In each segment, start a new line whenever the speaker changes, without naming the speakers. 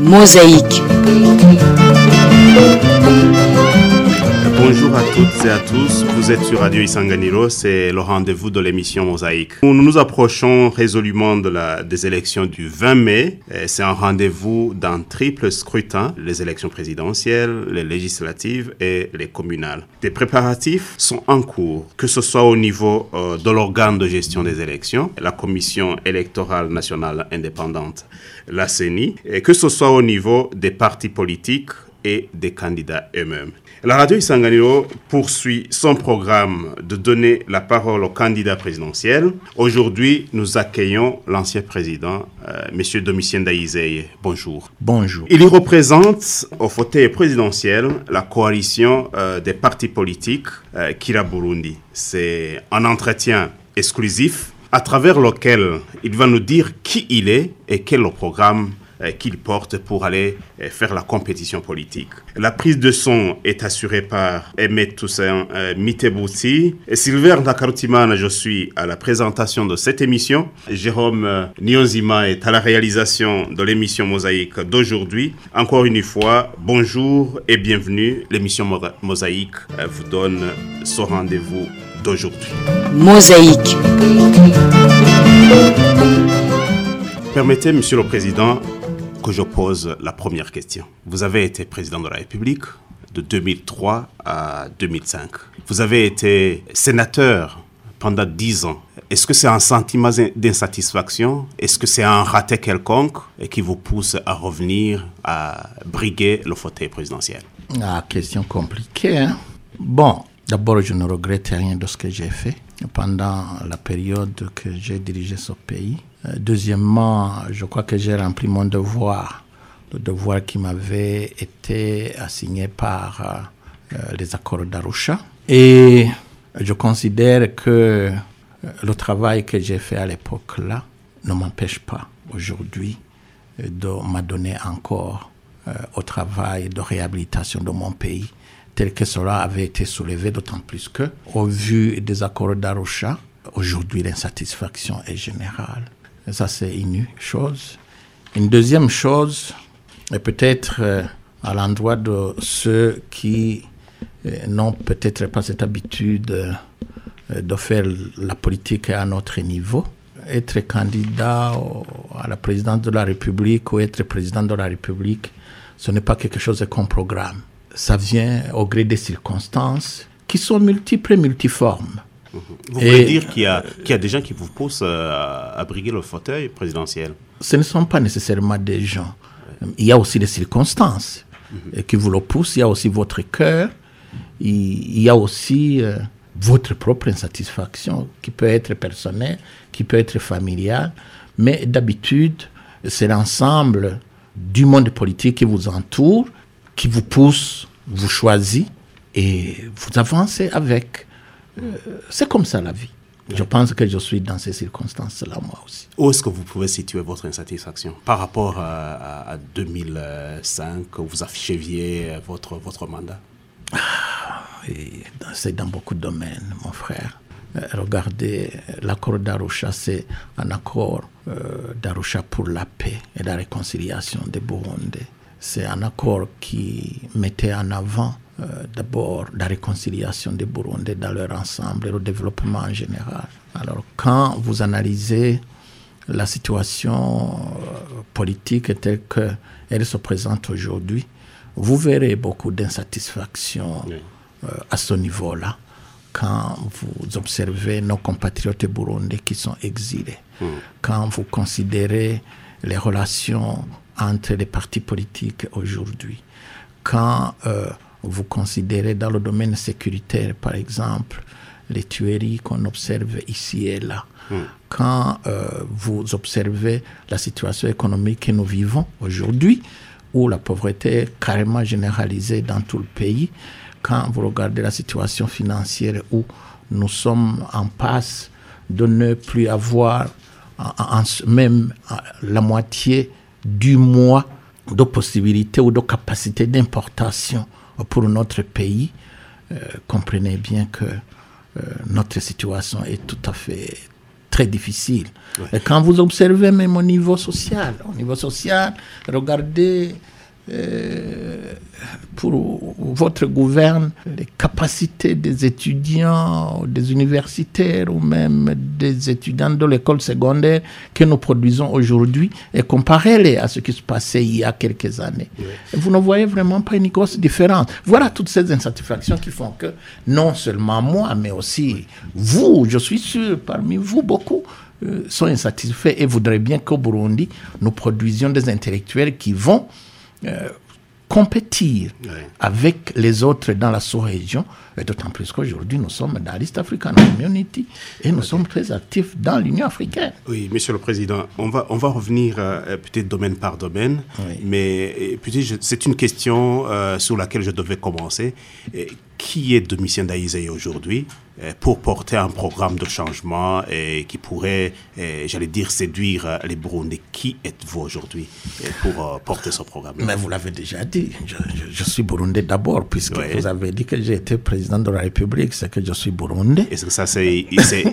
Mosaïque.
Bonjour à toutes et à tous, vous êtes sur Radio Isanganiro, c'est le rendez-vous de l'émission Mosaïque. Nous nous approchons résolument des élections du 20 mai. C'est un rendez-vous d'un triple scrutin, les élections présidentielles, les législatives et les communales. Des préparatifs sont en cours, que ce soit au niveau de l'organe de gestion des élections, la Commission électorale nationale indépendante, la CENI, et que ce soit au niveau des partis politiques et des candidats eux-mêmes. La radio Isanganiro poursuit son programme de donner la parole aux candidats présidentiels. Aujourd'hui, nous accueillons l'ancien président, M. Domitien Ndayizeye. Bonjour.
Bonjour.
Il y représente au fauteuil présidentiel la coalition des partis politiques Kira Burundi. C'est un entretien exclusif à travers lequel il va nous dire qui il est et quel est le programme qu'il porte pour aller faire la compétition politique. La prise de son est assurée par Aimé Toussaint Mitebouti et Sylvain Ndakarutimana. Je suis à la présentation de cette émission. Jérôme Nyonzima est à la réalisation de l'émission Mosaïque d'aujourd'hui. Encore une fois, bonjour et bienvenue. L'émission Mosaïque vous donne ce rendez-vous d'aujourd'hui.
Mosaïque.
Permettez, Monsieur le Président, que je pose la première question. Vous avez été président de la République de 2003 à 2005. Vous avez été sénateur pendant 10 ans. Est-ce que c'est un sentiment d'insatisfaction? Est-ce que c'est un raté quelconque et qui vous pousse à revenir à briguer le fauteuil présidentiel?
Question compliquée, hein? Bon, d'abord, je ne regrette rien de ce que j'ai fait pendant la période que j'ai dirigé ce pays. Deuxièmement, je crois que j'ai rempli mon devoir, le devoir qui m'avait été assigné par les accords d'Arusha. Et je considère que le travail que j'ai fait à l'époque-là ne m'empêche pas aujourd'hui de m'adonner encore au travail de réhabilitation de mon pays, tel que cela avait été soulevé, d'autant plus que, au vu des accords d'Arusha, aujourd'hui l'insatisfaction est générale. Et ça, c'est une chose. Une deuxième chose, et peut-être à l'endroit de ceux qui n'ont peut-être pas cette habitude de faire la politique à notre niveau, être candidat à la présidence de la République ou être président de la République, ce n'est pas quelque chose qu'on programme. Ça vient au gré des circonstances qui sont multiples et multiformes.
Vous voulez dire qu'il y a des gens qui vous poussent à briguer le fauteuil présidentiel?
Ce ne sont pas nécessairement des gens. Il y a aussi des circonstances qui vous le poussent. Il y a aussi votre cœur. Il y a aussi votre propre insatisfaction qui peut être personnelle, qui peut être familiale. Mais d'habitude, c'est l'ensemble du monde politique qui vous entoure, qui vous pousse, vous choisit et vous avancez avec. C'est comme ça la vie. Je pense que je suis dans ces circonstances-là, moi aussi.
Où est-ce que vous pouvez situer votre insatisfaction par rapport à 2005, où vous affichiez votre mandat?
C'est dans beaucoup de domaines, mon frère. Regardez, l'accord d'Arusha, c'est un accord d'Arusha pour la paix et la réconciliation des Burundais. C'est un accord qui mettait en avant d'abord la réconciliation des Burundais dans leur ensemble et le développement en général. Alors, quand vous analysez la situation politique telle qu'elle se présente aujourd'hui, vous verrez beaucoup d'insatisfaction à ce niveau-là quand vous observez nos compatriotes burundais qui sont exilés, quand vous considérez les relations entre les partis politiques aujourd'hui, quand vous considérez dans le domaine sécuritaire, par exemple, les tueries qu'on observe ici et là, quand vous observez la situation économique que nous vivons aujourd'hui, où la pauvreté est carrément généralisée dans tout le pays, quand vous regardez la situation financière où nous sommes en passe de ne plus avoir même la moitié du mois de possibilités ou de capacités d'importation pour notre pays, comprenez bien que notre situation est tout à fait très difficile. Oui. Et quand vous observez même au niveau social, regardez pour votre gouverne les capacités des étudiants, des universitaires ou même des étudiants de l'école secondaire que nous produisons aujourd'hui et comparez-les à ce qui se passait il y a quelques années. Oui. Vous ne voyez vraiment pas une grosse différence. Voilà toutes ces insatisfactions qui font que non seulement moi, mais aussi vous, je suis sûr, parmi vous, beaucoup sont insatisfaits et voudraient bien qu'au Burundi, nous produisions des intellectuels qui vont compétir avec les autres dans la sous-région, et d'autant plus qu'aujourd'hui nous sommes dans l'East African Community et nous sommes très actifs dans l'Union africaine.
Oui, Monsieur le Président, on va revenir peut-être domaine par domaine, mais peut-être c'est une question sur laquelle je devais commencer. Qui est Domitien Ndayizeye aujourd'hui pour porter un programme de changement qui pourrait, j'allais dire, séduire les Burundais? Qui êtes-vous aujourd'hui pour porter ce programme?
Mais vous l'avez déjà dit, je suis Burundais d'abord, puisque vous avez dit que j'ai été président de la République, c'est que je suis Burundais.
Est-ce que ça, c'est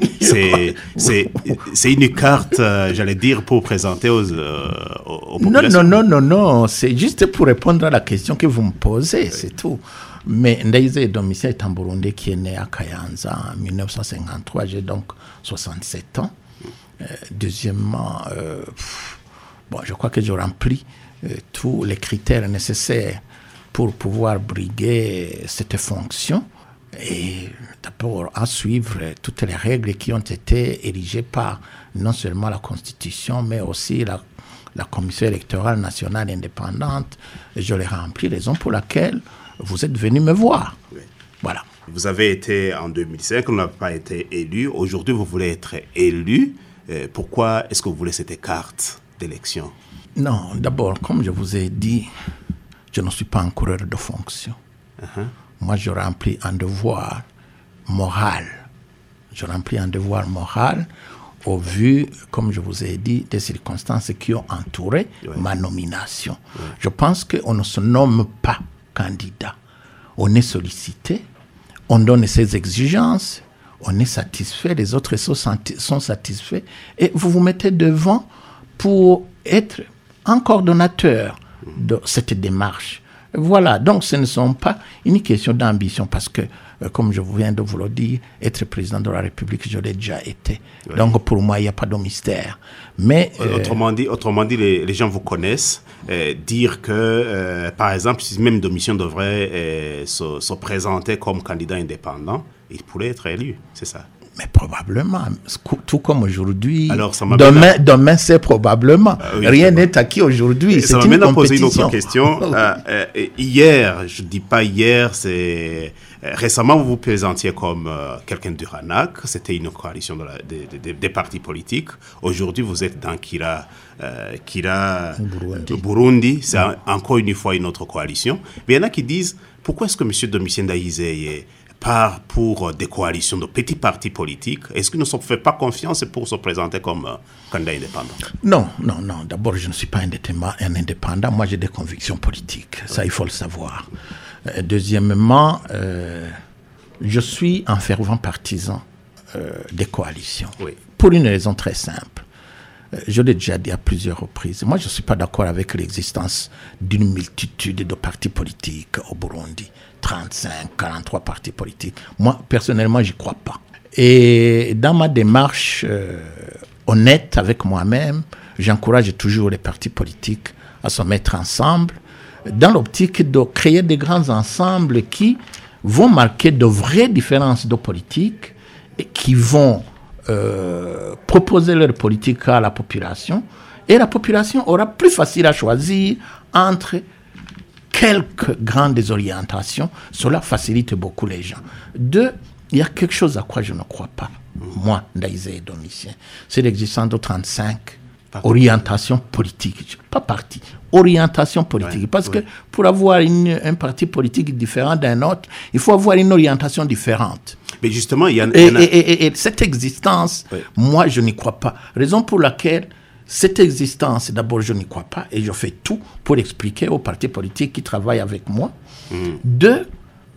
une carte, j'allais dire, pour présenter aux populations?
Non, c'est juste pour répondre à la question que vous me posez, c'est tout. Mais Ndayizeye Domitien est un Burundais qui est né à Kayanza en 1953, j'ai donc 67 ans. Deuxièmement, je crois que je remplis tous les critères nécessaires pour pouvoir briguer cette fonction. Et d'abord à suivre toutes les règles qui ont été érigées par non seulement la Constitution, mais aussi la Commission électorale nationale indépendante. Et je les remplis, raison pour laquelle vous êtes venu me voir. Oui. Voilà.
Vous avez été en 2005, vous n'avez pas été élu. Aujourd'hui, vous voulez être élu. Pourquoi est-ce que vous voulez cette carte d'élection?
Non, d'abord, comme je vous ai dit, je ne suis pas un coureur de fonction. Uh-huh. Moi, je remplis un devoir moral. Au vu, comme je vous ai dit, des circonstances qui ont entouré ma nomination. Oui. Je pense qu'on ne se nomme pas candidat. On est sollicité, on donne ses exigences, on est satisfait, les autres sont satisfaits, et vous vous mettez devant pour être un coordonnateur de cette démarche. Voilà, donc ce ne sont pas une question d'ambition, parce que, comme je viens de vous le dire, être président de la République, je l'ai déjà été. Oui. Donc pour moi, il n'y a pas de mystère. Mais,
autrement dit, les gens vous connaissent. Dire que, par exemple, si même Domitien devrait se présenter comme candidat indépendant, il pourrait être élu, c'est ça?
Mais probablement, tout comme aujourd'hui. Alors, demain, c'est probablement. Oui, rien n'est acquis aujourd'hui.
Ça m'amène à poser une autre question. Hier, je ne dis pas hier, c'est récemment vous vous présentiez comme quelqu'un du RANAC. C'était une coalition des partis politiques. Aujourd'hui, vous êtes dans Kira Burundi. C'est encore une fois une autre coalition. Mais il y en a qui disent, pourquoi est-ce que M. Domitien Ndayizeye part pour des coalitions de petits partis politiques? Est-ce qu'il ne se fait pas confiance pour se présenter comme candidat indépendant?
Non. D'abord, je ne suis pas un indépendant. Moi, j'ai des convictions politiques. Ça, il faut le savoir. Deuxièmement, je suis un fervent partisan des coalitions. Oui. Pour une raison très simple. Je l'ai déjà dit à plusieurs reprises. Moi, je ne suis pas d'accord avec l'existence d'une multitude de partis politiques au Burundi. 35, 43 partis politiques. Moi, personnellement, j'y crois pas. Et dans ma démarche honnête avec moi-même, j'encourage toujours les partis politiques à se mettre ensemble dans l'optique de créer des grands ensembles qui vont marquer de vraies différences de politique et qui vont proposer leur politique à la population. Et la population aura plus facile à choisir entre quelques grandes orientations. Cela facilite beaucoup les gens. Deux, il y a quelque chose à quoi je ne crois pas, moi, Ndayizeye Domitien. C'est l'existence de 35 orientations politiques. Pas parti, orientation politique. Parce que pour avoir un parti politique différent d'un autre, il faut avoir une orientation différente.
Mais justement, il y a...
Et cette existence, moi, je n'y crois pas. Raison pour laquelle cette existence, d'abord, je n'y crois pas et je fais tout pour expliquer aux partis politiques qui travaillent avec moi. Deux,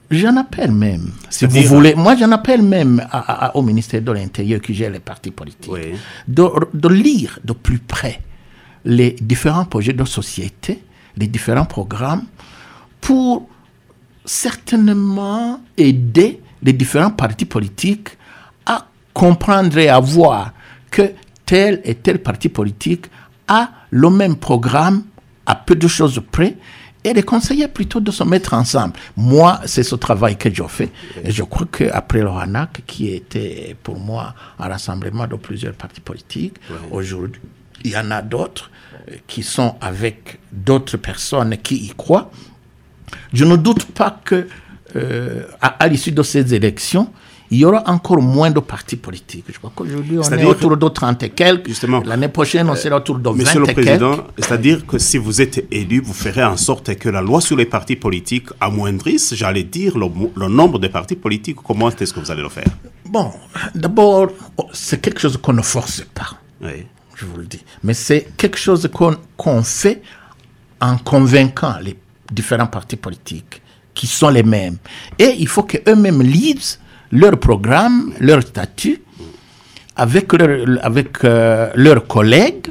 J'en appelle même, si vous voulez. Moi, j'en appelle même au ministère de l'Intérieur qui gère les partis politiques de lire de plus près les différents projets de société, les différents programmes pour certainement aider les différents partis politiques à comprendre et à voir que tel et tel parti politique a le même programme à peu de choses près et les conseiller plutôt de se mettre ensemble. Moi, c'est ce travail que j'ai fait. Et je crois qu'après le RANAC, qui était pour moi un rassemblement de plusieurs partis politiques, aujourd'hui, il y en a d'autres qui sont avec d'autres personnes qui y croient. Je ne doute pas que à l'issue de ces élections, il y aura encore moins de partis politiques. Je crois qu'aujourd'hui, on est autour de 30 et quelques. Justement, l'année prochaine, on sera autour de 20 et quelques.
Monsieur le Président, c'est-à-dire que si vous êtes élu, vous ferez en sorte que la loi sur les partis politiques amoindrisse, j'allais dire, le nombre de partis politiques. Comment est-ce que vous allez le faire?
Bon, d'abord, c'est quelque chose qu'on ne force pas. Oui. Je vous le dis. Mais c'est quelque chose qu'on fait en convainquant les différents partis politiques qui sont les mêmes. Et il faut qu'eux-mêmes lisent leur programme, leur statut, avec leurs collègues,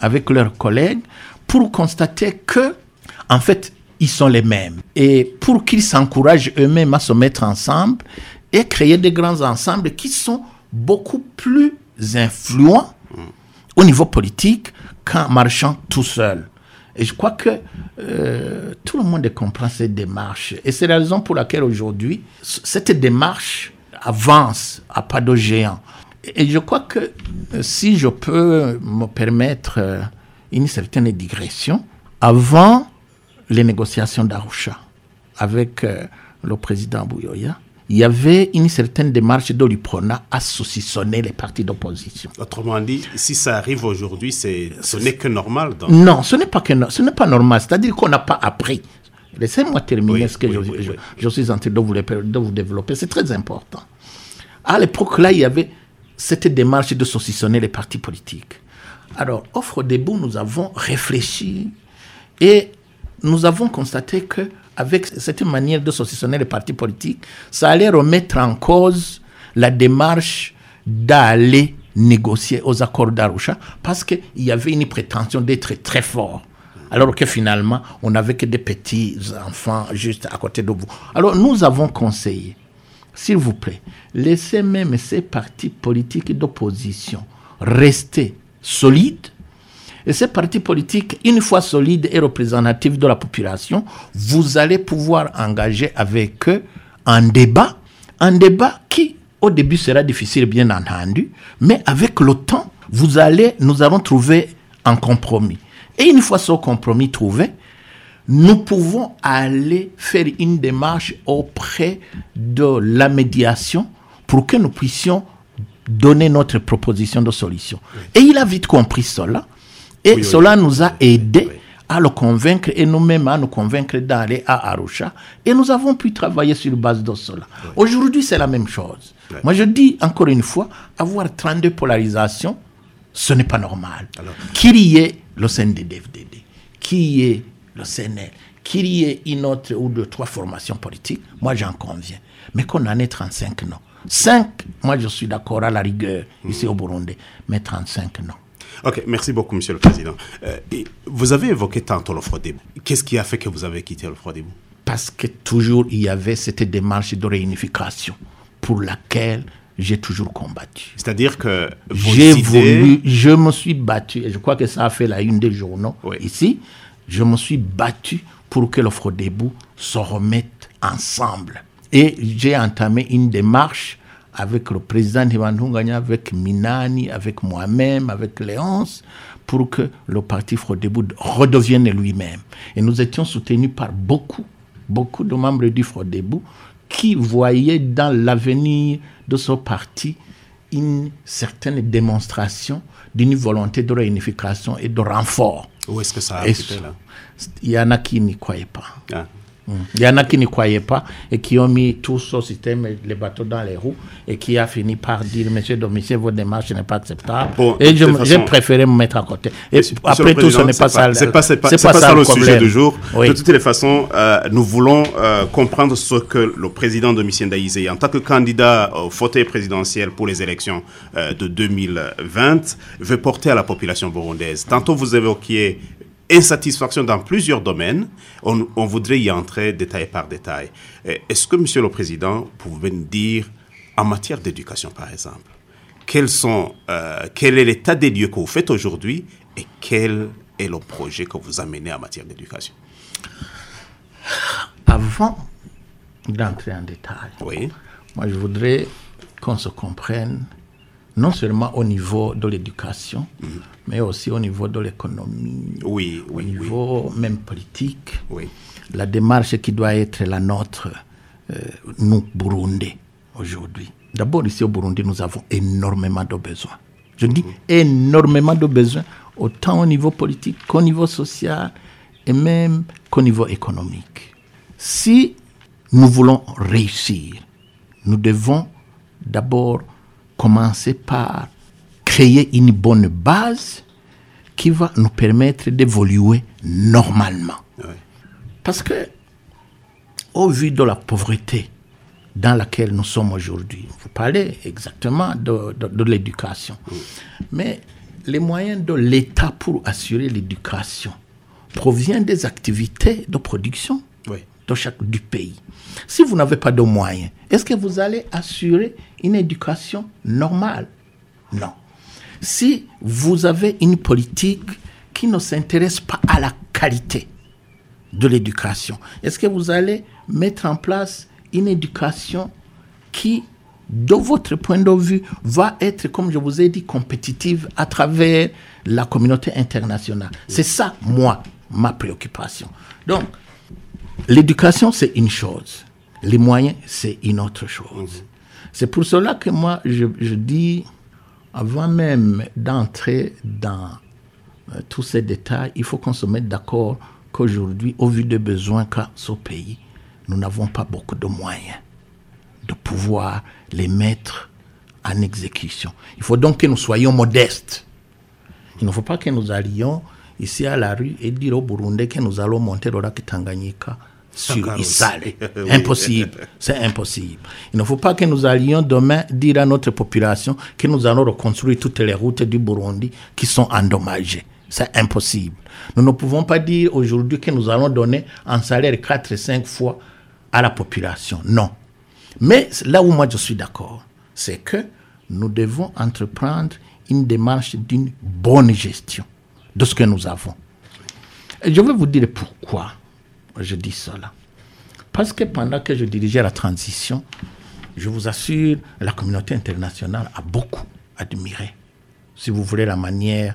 pour constater que, en fait, ils sont les mêmes. Et pour qu'ils s'encouragent eux-mêmes à se mettre ensemble et créer des grands ensembles qui sont beaucoup plus influents au niveau politique qu'en marchant tout seul. Et je crois que tout le monde comprend cette démarche. Et c'est la raison pour laquelle aujourd'hui, cette démarche avance à pas de géant. Et je crois que si je peux me permettre une certaine digression, avant les négociations d'Arusha avec le président Buyoya, il y avait une certaine démarche de l'UPRONA à saucissonner les partis d'opposition.
Autrement dit, si ça arrive aujourd'hui, ce n'est que normal. Donc.
Non, ce n'est pas normal. C'est-à-dire qu'on n'a pas appris. Laissez-moi terminer ce que je suis en train de vous développer. C'est très important. À l'époque, là, il y avait cette démarche de saucissonner les partis politiques. Alors, au Frodebo, nous avons réfléchi et nous avons constaté qu'avec cette manière de saucissonner les partis politiques, ça allait remettre en cause la démarche d'aller négocier aux accords d'Arusha parce qu'il y avait une prétention d'être très fort. Alors que finalement, on n'avait que des petits enfants juste à côté de vous. Alors, nous avons conseillé, s'il vous plaît, laissez même ces partis politiques d'opposition rester solides. Et ces partis politiques, une fois solides et représentatifs de la population, vous allez pouvoir engager avec eux un débat qui, au début, sera difficile, bien entendu, mais avec le temps, nous allons trouver un compromis. Et une fois ce compromis trouvé, nous pouvons aller faire une démarche auprès de la médiation pour que nous puissions donner notre proposition de solution. Et il a vite compris cela. Et cela nous a aidés à le convaincre et nous-mêmes à nous convaincre d'aller à Arusha. Et nous avons pu travailler sur base de cela. Aujourd'hui, c'est la même chose. Moi, je dis encore une fois, avoir 32 polarisations, ce n'est pas normal. Qu'il y ait le CNDD-FDD, qu'il y ait le CNL, qu'il y ait une autre ou deux, trois formations politiques, moi j'en conviens. Mais qu'on en ait 35, non. 5, moi je suis d'accord à la rigueur ici au Burundi, mais 35, non.
Ok, merci beaucoup, Monsieur le Président. Vous avez évoqué tantôt le Frodebo. Qu'est-ce qui a fait que vous avez quitté le Frodebo?
Parce que toujours il y avait cette démarche de réunification pour laquelle j'ai toujours combattu.
C'est-à-dire que
je me suis battu, et je crois que ça a fait la une des journaux ici, je me suis battu pour que le Frodebo se remette ensemble. Et j'ai entamé une démarche avec le président Ivan Ntunganya, avec Minani, avec moi-même, avec Léonce, pour que le parti Frodebo redevienne lui-même. Et nous étions soutenus par beaucoup de membres du Frodebo qui voyaient dans l'avenir de ce parti une certaine démonstration d'une volonté de réunification et de renfort.
Où est-ce que ça a été là?
Il y en a qui n'y croyaient pas. Il y en a qui n'y croyaient pas et qui ont mis tout ce système, les bateaux dans les roues, et qui a fini par dire, monsieur Domitien, votre démarche n'est pas acceptable. Bon, et j'ai préféré me mettre à côté. Et après tout, ce n'est pas ça.
C'est pas ça le sujet du jour. Oui. De toutes les façons, nous voulons comprendre ce que le président Domitien Daïzé, en tant que candidat au fauteuil présidentiel pour les élections de 2020, veut porter à la population burundaise. Tantôt, vous évoquiez insatisfaction dans plusieurs domaines. On voudrait y entrer détail par détail. Est-ce que, monsieur le président, vous pouvez nous dire, en matière d'éducation, par exemple, quel est l'état des lieux que vous faites aujourd'hui et quel est le projet que vous amenez en matière d'éducation?
Avant d'entrer en détail,
oui.
Moi, je voudrais qu'on se comprenne, non seulement au niveau de l'éducation, mais aussi au niveau de l'économie, au niveau même politique.
Oui.
La démarche qui doit être la nôtre, nous, Burundais, aujourd'hui. D'abord, ici au Burundi, nous avons énormément de besoins. Je dis énormément de besoins, autant au niveau politique qu'au niveau social et même qu'au niveau économique. Si nous voulons réussir, nous devons d'abord commencer par créer une bonne base qui va nous permettre d'évoluer normalement. Oui. Parce que, au vu de la pauvreté dans laquelle nous sommes aujourd'hui, vous parlez exactement de l'éducation, mais les moyens de l'État pour assurer l'éducation proviennent des activités de production du pays. Si vous n'avez pas de moyens, est-ce que vous allez assurer une éducation normale? Non. Si vous avez une politique qui ne s'intéresse pas à la qualité de l'éducation, est-ce que vous allez mettre en place une éducation qui, de votre point de vue, va être, comme je vous ai dit, compétitive à travers la communauté internationale? C'est ça, moi, ma préoccupation. Donc, l'éducation, c'est une chose. Les moyens, c'est une autre chose. C'est pour cela que moi, je dis, avant même d'entrer dans tous ces détails, il faut qu'on se mette d'accord qu'aujourd'hui, au vu des besoins qu'a ce pays, nous n'avons pas beaucoup de moyens de pouvoir les mettre en exécution. Il faut donc que nous soyons modestes. Il ne faut pas que nous allions ici à la rue et dire aux Burundais que nous allons monter le lac Tanganyika sur Isale. Impossible. C'est impossible. Il ne faut pas que nous allions demain dire à notre population que nous allons reconstruire toutes les routes du Burundi qui sont endommagées. C'est impossible. Nous ne pouvons pas dire aujourd'hui que nous allons donner un salaire 4 et 5 fois à la population. Non. Mais là où moi je suis d'accord, c'est que nous devons entreprendre une démarche d'une bonne gestion de ce que nous avons. Et je vais vous dire pourquoi je dis cela. Parce que pendant que je dirigeais la transition, je vous assure, la communauté internationale a beaucoup admiré, si vous voulez, la manière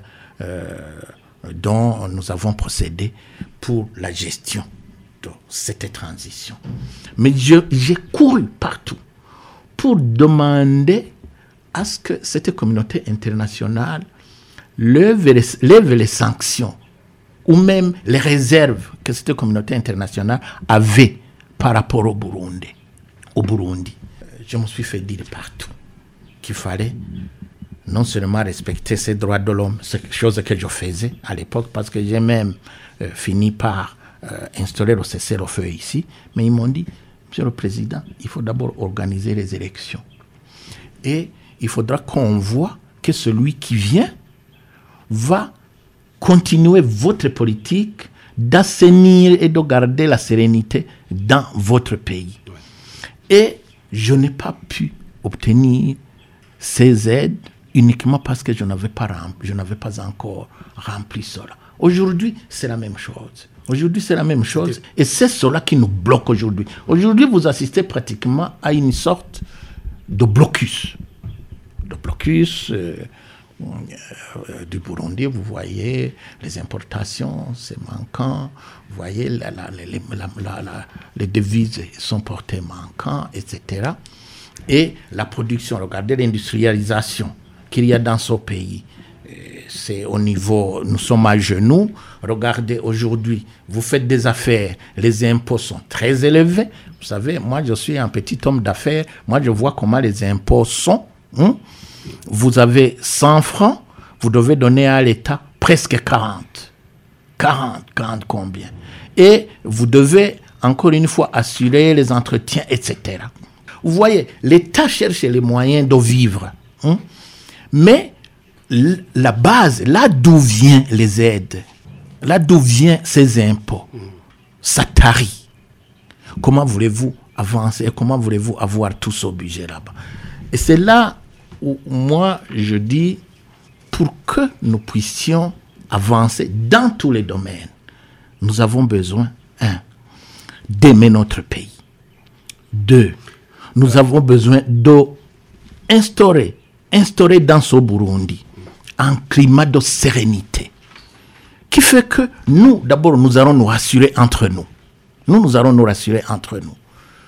dont nous avons procédé pour la gestion de cette transition. Mais j'ai couru partout pour demander à ce que cette communauté internationale lève les sanctions ou même les réserves que cette communauté internationale avait par rapport au Burundi. Je me suis fait dire partout qu'il fallait non seulement respecter ces droits de l'homme, c'est quelque chose que je faisais à l'époque, parce que j'ai même fini par instaurer le cessez-le-feu ici, mais ils m'ont dit, Monsieur le Président, il faut d'abord organiser les élections. Et il faudra qu'on voit que celui qui vient va continuer votre politique d'assainir et de garder la sérénité dans votre pays. Et je n'ai pas pu obtenir ces aides uniquement parce que je n'avais pas encore rempli cela. Aujourd'hui, c'est la même chose. Et c'est cela qui nous bloque aujourd'hui. Aujourd'hui, vous assistez pratiquement à une sorte de blocus. Du Burundi, vous voyez, les importations, c'est manquant. Vous voyez, les devises sont portées manquant, etc. Et la production, regardez l'industrialisation qu'il y a dans ce pays. c'est au niveau, nous sommes à genoux. Regardez aujourd'hui, vous faites des affaires, les impôts sont très élevés. Vous savez, moi je suis un petit homme d'affaires, moi je vois comment les impôts sont. Vous avez 100 francs, vous devez donner à l'État presque 40. 40 combien? Et vous devez, encore une fois, assurer les entretiens, etc. Vous voyez, l'État cherche les moyens de vivre. Mais la base, là d'où viennent les aides, là d'où viennent ces impôts, ça tarit. Comment voulez-vous avancer? Comment voulez-vous avoir tout ce budget là-bas? Et c'est là où moi je dis, pour que nous puissions avancer dans tous les domaines, nous avons besoin, 1, d'aimer notre pays. 2, nous avons besoin d'instaurer dans ce Burundi un climat de sérénité qui fait que nous, d'abord, nous allons nous rassurer entre nous. Nous allons nous rassurer entre nous.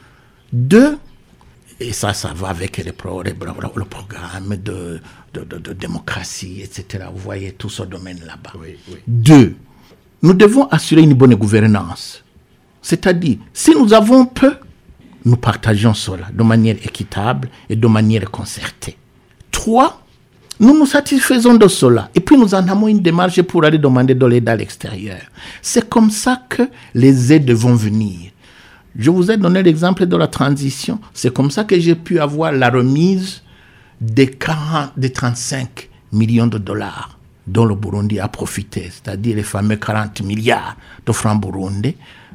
2, et ça va avec le programme de démocratie, etc. Vous voyez tout ce domaine là-bas.
Oui.
2, nous devons assurer une bonne gouvernance. C'est-à-dire, si nous avons peu, nous partageons cela de manière équitable et de manière concertée. 3, nous nous satisfaisons de cela. Et puis nous entamons une démarche pour aller demander de l'aide à l'extérieur. C'est comme ça que les aides vont venir. Je vous ai donné l'exemple de la transition. C'est comme ça que j'ai pu avoir la remise des 35 millions de dollars dont le Burundi a profité, c'est-à-dire les fameux 40 milliards de francs burundais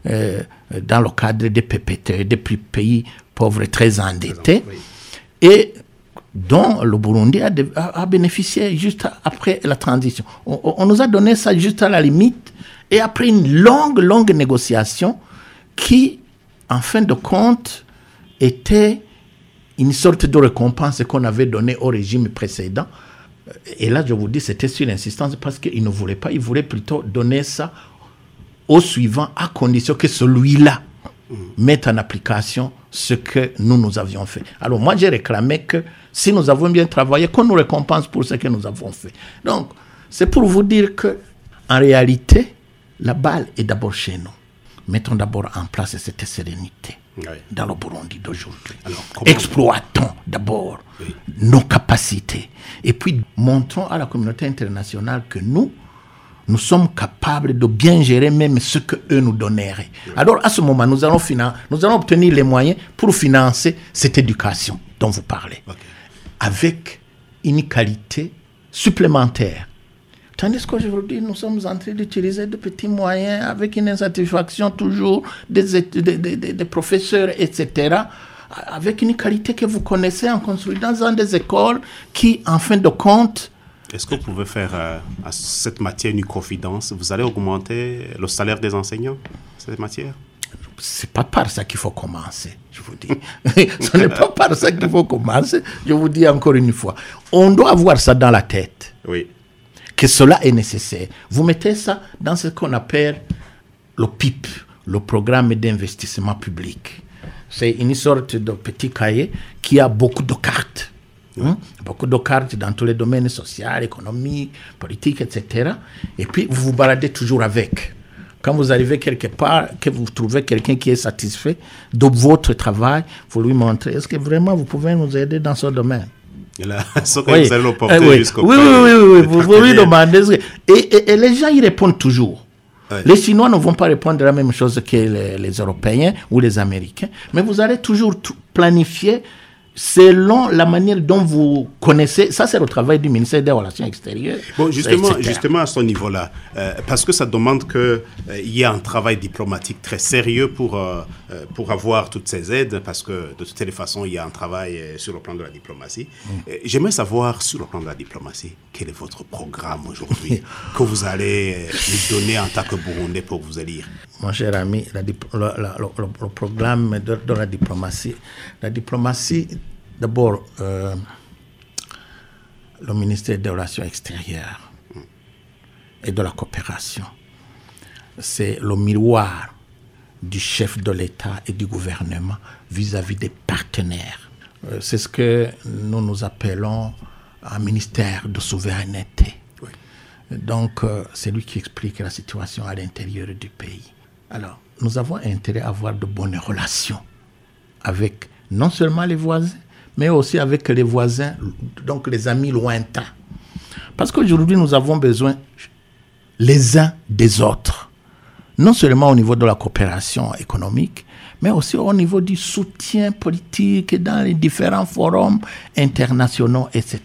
dans le cadre des PPT, des pays pauvres très endettés, et dont le Burundi a bénéficié juste après la transition. On nous a donné ça juste à la limite, et après une longue négociation qui, en fin de compte, était une sorte de récompense qu'on avait donnée au régime précédent. Et là, je vous dis, c'était sur l'insistance parce qu'ils ne voulaient pas, ils voulaient plutôt donner ça au suivant à condition que celui-là mette en application ce que nous avions fait. Alors moi, j'ai réclamé que si nous avons bien travaillé, qu'on nous récompense pour ce que nous avons fait. Donc, c'est pour vous dire que, en réalité, la balle est d'abord chez nous. Mettons d'abord en place cette sérénité dans le Burundi d'aujourd'hui. Exploitons d'abord nos capacités et puis montrons à la communauté internationale que nous sommes capables de bien gérer même ce qu'eux nous donneraient. Alors à ce moment, nous allons obtenir les moyens pour financer cette éducation dont vous parlez, avec une qualité supplémentaire. Tandis qu'aujourd'hui, nous sommes en train d'utiliser de petits moyens avec une insatisfaction toujours des professeurs, etc., avec une qualité que vous connaissez en consolidant dans des écoles qui, en fin de compte...
Est-ce que vous pouvez faire à cette matière une confidence? Vous allez augmenter le salaire des enseignants, cette matière?
C'est pas par ça qu'il faut commencer, je vous dis. Ce n'est pas par ça qu'il faut commencer, je vous dis encore une fois. On doit avoir ça dans la tête.
Oui.
Que cela est nécessaire. Vous mettez ça dans ce qu'on appelle le PIP, le programme d'investissement public. C'est une sorte de petit cahier qui a beaucoup de cartes. Beaucoup de cartes dans tous les domaines sociaux, économiques, politiques, etc. Et puis, vous vous baladez toujours avec. Quand vous arrivez quelque part, que vous trouvez quelqu'un qui est satisfait de votre travail, vous lui montrez, est-ce que vraiment vous pouvez nous aider dans ce domaine?
Là, ce que vous allez le porter jusqu'au
oui, vous lui demandez. Et les gens, ils répondent toujours. Oui. Les Chinois ne vont pas répondre la même chose que les Européens ou les Américains, mais vous allez toujours planifier selon la manière dont vous connaissez. Ça, c'est le travail du ministère des Relations extérieures.
Bon, justement à ce niveau-là, parce que ça demande qu'il y ait un travail diplomatique très sérieux pour avoir toutes ces aides, parce que de toutes les façons, il y a un travail sur le plan de la diplomatie. J'aimerais savoir, sur le plan de la diplomatie, quel est votre programme aujourd'hui que vous allez nous donner en tant que Burundais pour vous élire?
Mon cher ami, le programme de la diplomatie, d'abord, le ministère des Relations extérieures et de la coopération, c'est le miroir du chef de l'État et du gouvernement vis-à-vis des partenaires. C'est ce que nous appelons un ministère de souveraineté. Oui. Donc, c'est lui qui explique la situation à l'intérieur du pays. Alors, nous avons intérêt à avoir de bonnes relations avec non seulement les voisins, mais aussi avec les voisins, donc les amis lointains. Parce qu'aujourd'hui, nous avons besoin les uns des autres. Non seulement au niveau de la coopération économique, mais aussi au niveau du soutien politique dans les différents forums internationaux, etc.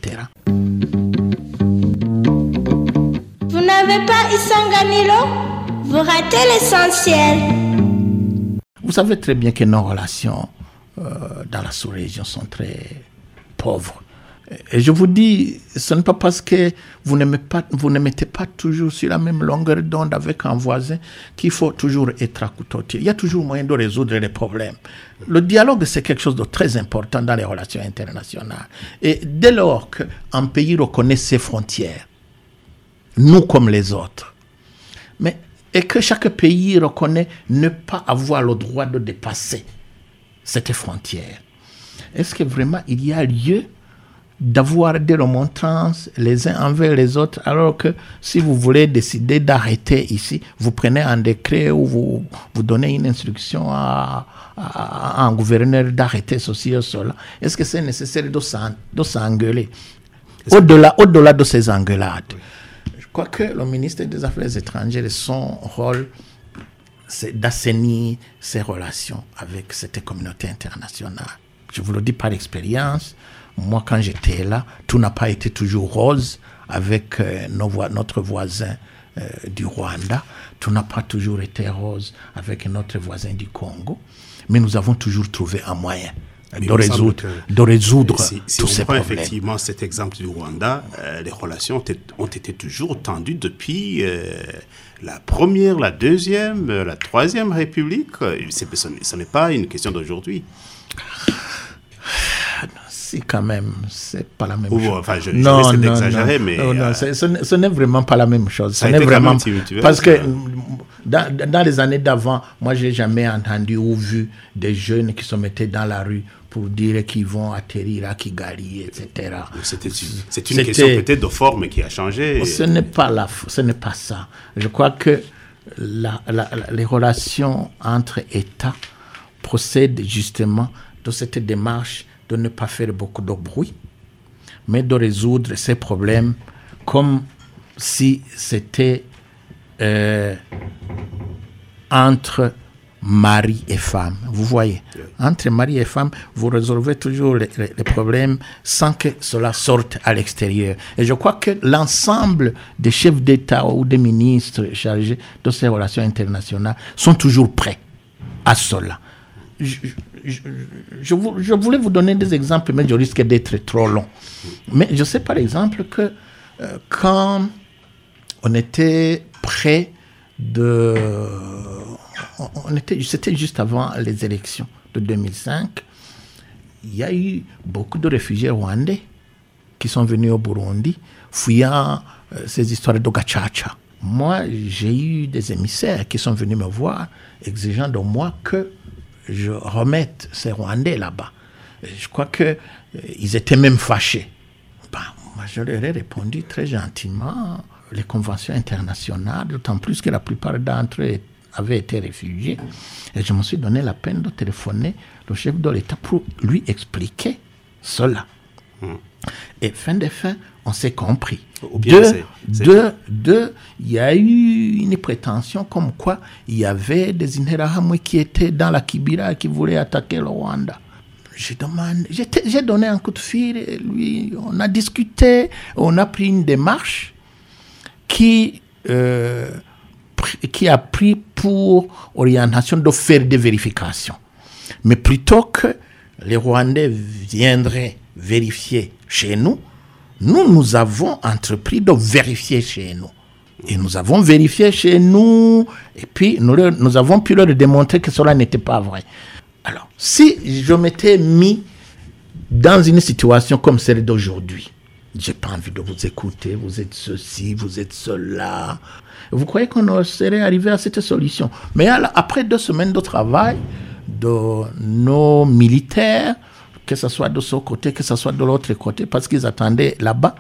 Vous n'avez pas Isanganiro? Vous ratez l'essentiel.
Vous savez très bien que nos relations dans la sous-région sont très pauvres. Et je vous dis, ce n'est pas parce que vous ne mettez pas toujours sur la même longueur d'onde avec un voisin qu'il faut toujours être à couteau tiré. Il y a toujours moyen de résoudre les problèmes. Le dialogue, c'est quelque chose de très important dans les relations internationales. Et dès lors qu'un pays reconnaît ses frontières, nous comme les autres, et que chaque pays reconnaît ne pas avoir le droit de dépasser cette frontière, est-ce que vraiment il y a lieu d'avoir des remontrances les uns envers les autres, alors que si vous voulez décider d'arrêter ici, vous prenez un décret ou vous donnez une instruction à un gouverneur d'arrêter ceci ou cela? Est-ce que c'est nécessaire de s'engueuler au-delà de ces engueulades? Je crois que le ministère des Affaires étrangères, son rôle, c'est d'assainir ses relations avec cette communauté internationale. Je vous le dis par expérience. Moi, quand j'étais là, tout n'a pas été toujours rose avec notre voisin du Rwanda. Tout n'a pas toujours été rose avec notre voisin du Congo. Mais nous avons toujours trouvé un moyen de résoudre tous ces problèmes.
Effectivement, cet exemple du Rwanda, les relations ont été toujours tendues depuis la première, la deuxième, la troisième République. Ce n'est pas une question d'aujourd'hui.
Si, quand même, c'est pas la même chose.
Enfin, je risque d'exagérer, mais...
Non, ce n'est vraiment pas la même chose.
Ça a été vraiment
parce que dans les années d'avant, moi, je n'ai jamais entendu ou vu des jeunes qui se mettaient dans la rue pour dire qu'ils vont atterrir à Kigali, etc.
C'est une question peut-être de forme qui a changé.
Ce n'est pas ça. Je crois que les relations entre États procèdent justement de cette démarche de ne pas faire beaucoup de bruit, mais de résoudre ces problèmes comme si c'était entre mari et femme. Vous voyez, entre mari et femme, vous résolvez toujours les problèmes sans que cela sorte à l'extérieur. Et je crois que l'ensemble des chefs d'État ou des ministres chargés de ces relations internationales sont toujours prêts à cela. Je voulais vous donner des exemples, mais je risque d'être trop long. Mais je sais par exemple que quand on était près c'était juste avant les élections de 2005, il y a eu beaucoup de réfugiés rwandais qui sont venus au Burundi, fuyant ces histoires de gacaca. Moi, j'ai eu des émissaires qui sont venus me voir, exigeant de moi que je remette ces Rwandais là-bas. Je crois qu'ils étaient même fâchés. Moi, je leur ai répondu très gentiment, les conventions internationales, d'autant plus que la plupart d'entre eux avaient été réfugiés. Et je me suis donné la peine de téléphoner le chef de l'État pour lui expliquer cela. Et fin de fin, on s'est compris. Il y a eu une prétention comme quoi il y avait des Interahamwe qui étaient dans la Kibira qui voulaient attaquer le Rwanda. J'ai donné un coup de fil, et lui, on a discuté, on a pris une démarche qui a pris pour orientation de faire des vérifications. Mais plutôt que les Rwandais viendraient vérifier chez nous, nous avons entrepris de vérifier chez nous. Et nous avons vérifié chez nous, et puis nous avons pu leur démontrer que cela n'était pas vrai. Alors, si je m'étais mis dans une situation comme celle d'aujourd'hui, j'ai pas envie de vous écouter, vous êtes ceci, vous êtes cela. Vous croyez qu'on serait arrivé à cette solution? Mais après 2 semaines de travail de nos militaires, que ce soit de ce côté, que ce soit de l'autre côté, parce qu'ils attendaient là-bas,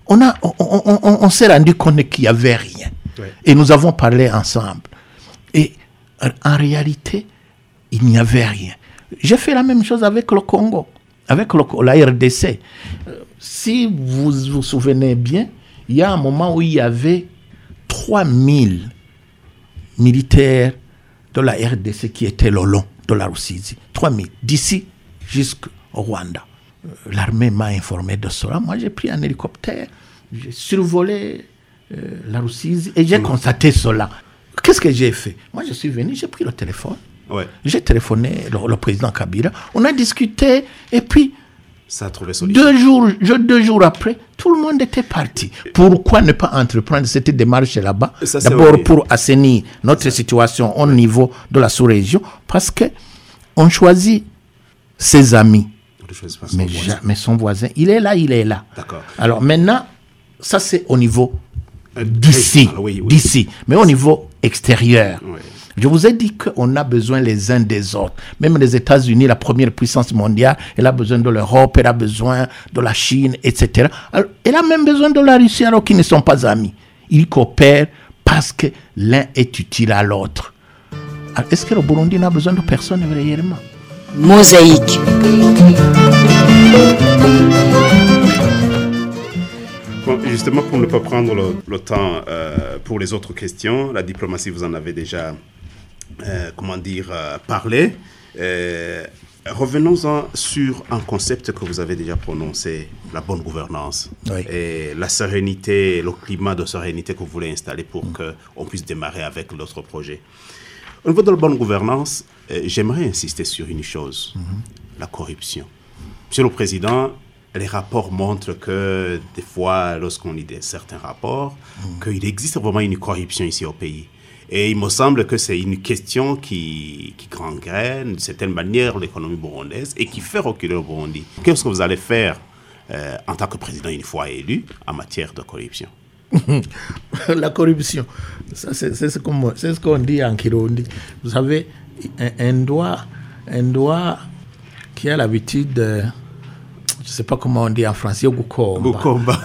on s'est rendu compte qu'il n'y avait rien.
Ouais.
Et nous avons parlé ensemble. Et en réalité, il n'y avait rien. J'ai fait la même chose avec le Congo, avec la RDC. Si vous vous souvenez bien, il y a un moment où il y avait 3000 militaires de la RDC qui étaient le long de la Russie. 3000, d'ici jusqu'au Rwanda. L'armée m'a informé de cela. Moi, j'ai pris un hélicoptère, j'ai survolé la Russie et j'ai constaté cela. Qu'est-ce que j'ai fait? Moi, je suis venu, j'ai pris le téléphone.
Ouais.
J'ai téléphoné le président Kabila. On a discuté et puis
ça a trouvé solution.
2 jours après, tout le monde était parti. Pourquoi ne pas entreprendre cette démarche là-bas? D'abord pour assainir notre situation au niveau de la sous-région, parce que on choisit ses amis, mais son voisin, il est là.
D'accord.
Alors maintenant, ça c'est au niveau d'ici, mais au niveau extérieur. Oui. Je vous ai dit qu'on a besoin les uns des autres. Même les États-Unis, la première puissance mondiale, elle a besoin de l'Europe, elle a besoin de la Chine, etc. Alors, elle a même besoin de la Russie, alors qu'ils ne sont pas amis. Ils coopèrent parce que l'un est utile à l'autre. Alors, est-ce que le Burundi n'a besoin de personne réellement?
Mosaïque.
Bon, justement, pour ne pas prendre le temps pour les autres questions, la diplomatie, vous en avez déjà parlé. Revenons-en sur un concept que vous avez déjà prononcé, la bonne gouvernance.
Oui.
Et la sérénité, le climat de sérénité que vous voulez installer pour qu'on puisse démarrer avec l'autre projet. Au niveau de la bonne gouvernance, j'aimerais insister sur une chose, la corruption. Monsieur le Président, les rapports montrent que des fois, lorsqu'on lit certains rapports, qu'il existe vraiment une corruption ici au pays. Et il me semble que c'est une question qui gangrène d'une certaine manière l'économie burundaise et qui fait reculer le Burundi. Qu'est-ce que vous allez faire en tant que président une fois élu en matière de corruption?
La corruption, ça, c'est ce qu'on dit en Kirundi. Vous savez, un doigt qui a l'habitude de... Je ne sais pas comment on dit en français, Gukomba.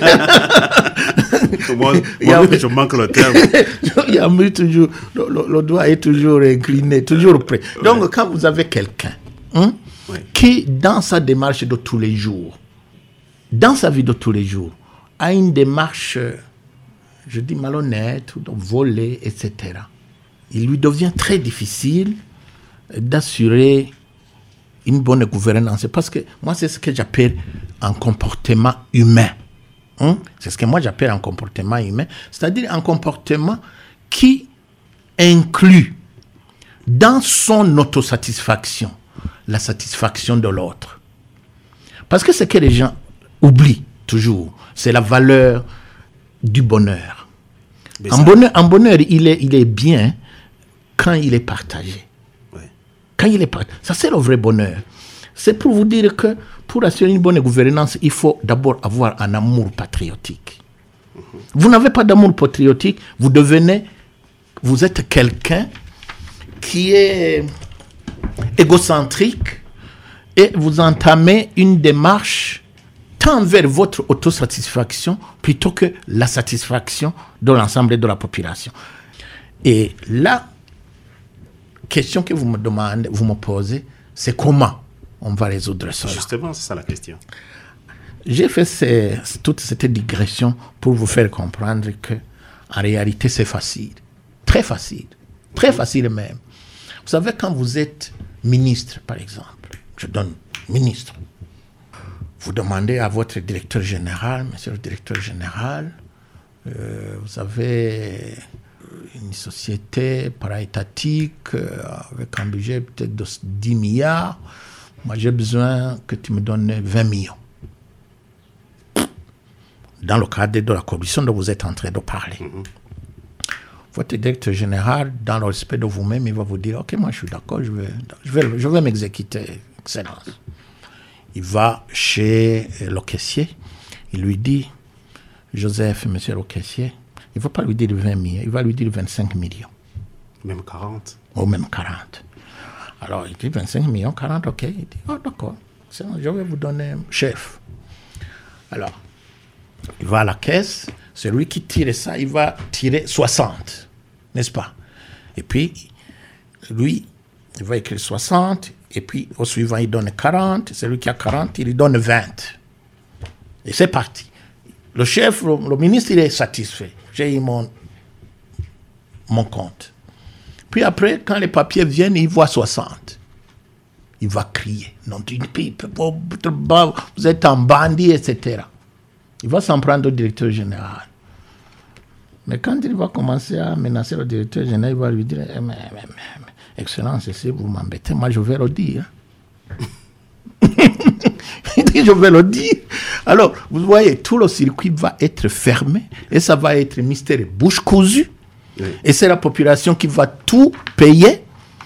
Moi, je manque le terme.
Il y a toujours, le doigt est toujours incliné, toujours prêt. Donc, quand vous avez quelqu'un qui, dans sa démarche de tous les jours, dans sa vie de tous les jours, a une démarche, je dis malhonnête, volée, etc., il lui devient très difficile d'assurer une bonne gouvernance. Parce que moi, c'est ce que j'appelle un comportement humain. C'est ce que moi j'appelle un comportement humain. C'est-à-dire un comportement qui inclut dans son autosatisfaction la satisfaction de l'autre. Parce que ce que les gens oublient toujours, c'est la valeur du bonheur. Un bonheur, il est bien quand il est partagé. Quand il est partagé. Ça, c'est le vrai bonheur. C'est pour vous dire que pour assurer une bonne gouvernance, il faut d'abord avoir un amour patriotique. Vous n'avez pas d'amour patriotique, vous êtes quelqu'un qui est égocentrique et vous entamez une démarche tant vers votre autosatisfaction plutôt que la satisfaction de l'ensemble de la population. Et la question que vous me demandez, vous me posez, c'est comment on va résoudre ça.
Justement, c'est ça la question.
J'ai fait toute cette digression pour vous faire comprendre que, en réalité, c'est facile. Très facile même. Vous savez, quand vous êtes ministre, par exemple, je donne ministre, vous demandez à votre directeur général, monsieur le directeur général, vous avez une société para-étatique avec un budget peut-être de 10 milliards. Moi, j'ai besoin que tu me donnes 20 millions. Dans le cadre de la corruption dont vous êtes en train de parler. Votre directeur général, dans le respect de vous-même, il va vous dire, OK, moi je suis d'accord, je vais m'exécuter, Excellence. Il va chez le caissier, il lui dit, Joseph, monsieur le caissier, il ne va pas lui dire 20 millions, il va lui dire 25 millions.
Même 40.
Ou même 40. Alors, il dit 25 millions, 40, OK. Il dit, oh, d'accord, je vais vous donner chef. Alors, Il va à la caisse, c'est lui qui tire ça, il va tirer 60, n'est-ce pas? Et puis, lui, il va écrire 60, et puis au suivant, il donne 40, celui qui a 40, il lui donne 20. Et c'est parti. Le chef, le ministre, il est satisfait. J'ai eu mon compte. Puis après, quand les papiers viennent, il voit 60. Il va crier. Non, vous êtes un bandit, etc. Il va s'en prendre au directeur général. Mais quand il va commencer à menacer le directeur général, il va lui dire mais, Excellence, si vous m'embêtez, moi je vais le dire. Il dit je vais le dire. Alors, vous voyez, tout le circuit va être fermé et ça va être mystère bouche cousue. Oui. Et c'est la population qui va tout payer.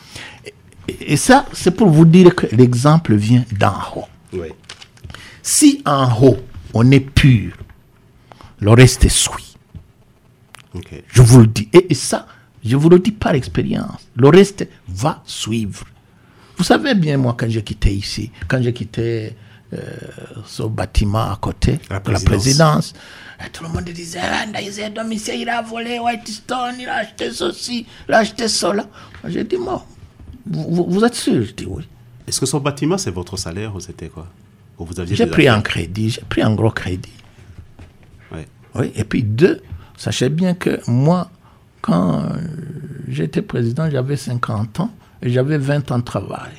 Et ça, c'est pour vous dire que l'exemple vient d'en haut. Oui. Si en haut, on est pur, le reste suit. Okay. Je vous le dis. Et ça, je vous le dis par expérience. Le reste va suivre. Vous savez bien, moi, quand j'ai quitté ici, quand j'ai quitté ce bâtiment à côté de la présidence, tout le monde disait Domitien, il a volé Whitestone, il a acheté ceci, il a acheté cela. J'ai dit, moi, vous êtes sûr? Je dis oui.
Est-ce que ce bâtiment, c'est votre salaire ou c'était quoi? Ou vous aviez
j'ai pris un crédit, j'ai pris un gros crédit. Ouais. Oui, et puis deux, sachez bien que moi, quand j'étais président, j'avais 50 ans et j'avais 20 ans de travail.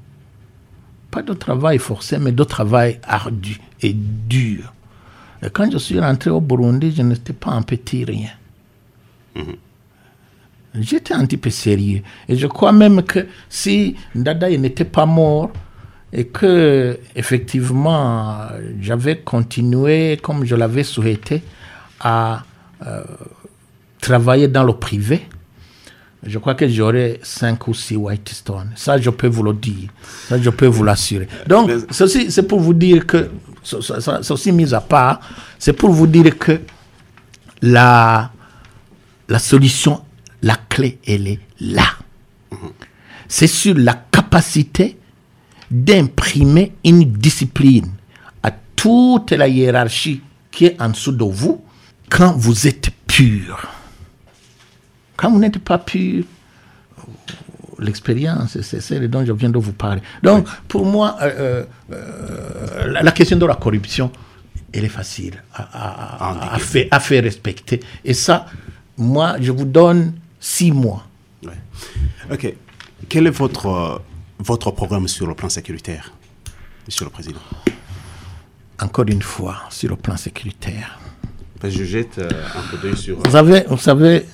Pas de travail forcé, mais de travail ardu et dur. Et quand je suis rentré au Burundi, je n'étais pas un petit rien. Mm-hmm. J'étais un petit peu sérieux. Et je crois même que si Ndada n'était pas mort et que, effectivement, j'avais continué, comme je l'avais souhaité, à travailler dans le privé, je crois que j'aurais 5 ou 6 Whitestone. Ça, je peux vous le dire. Ça, je peux vous l'assurer. Donc, ceci, c'est pour vous dire que, ceci mis à part, c'est pour vous dire que la solution, la clé, elle est là. C'est sur la capacité d'imprimer une discipline à toute la hiérarchie qui est en dessous de vous quand vous êtes pur. Quand vous n'êtes pas pur, l'expérience, c'est celle dont je viens de vous parler. Donc, pour moi, la question de la corruption, elle est facile à faire respecter. Et ça, moi, je vous donne 6 mois.
Ouais. OK. Quel est votre programme sur le plan sécuritaire, Monsieur le Président?
Encore une fois, sur le plan sécuritaire.
Je jette un coup d'œil sur...
Vous savez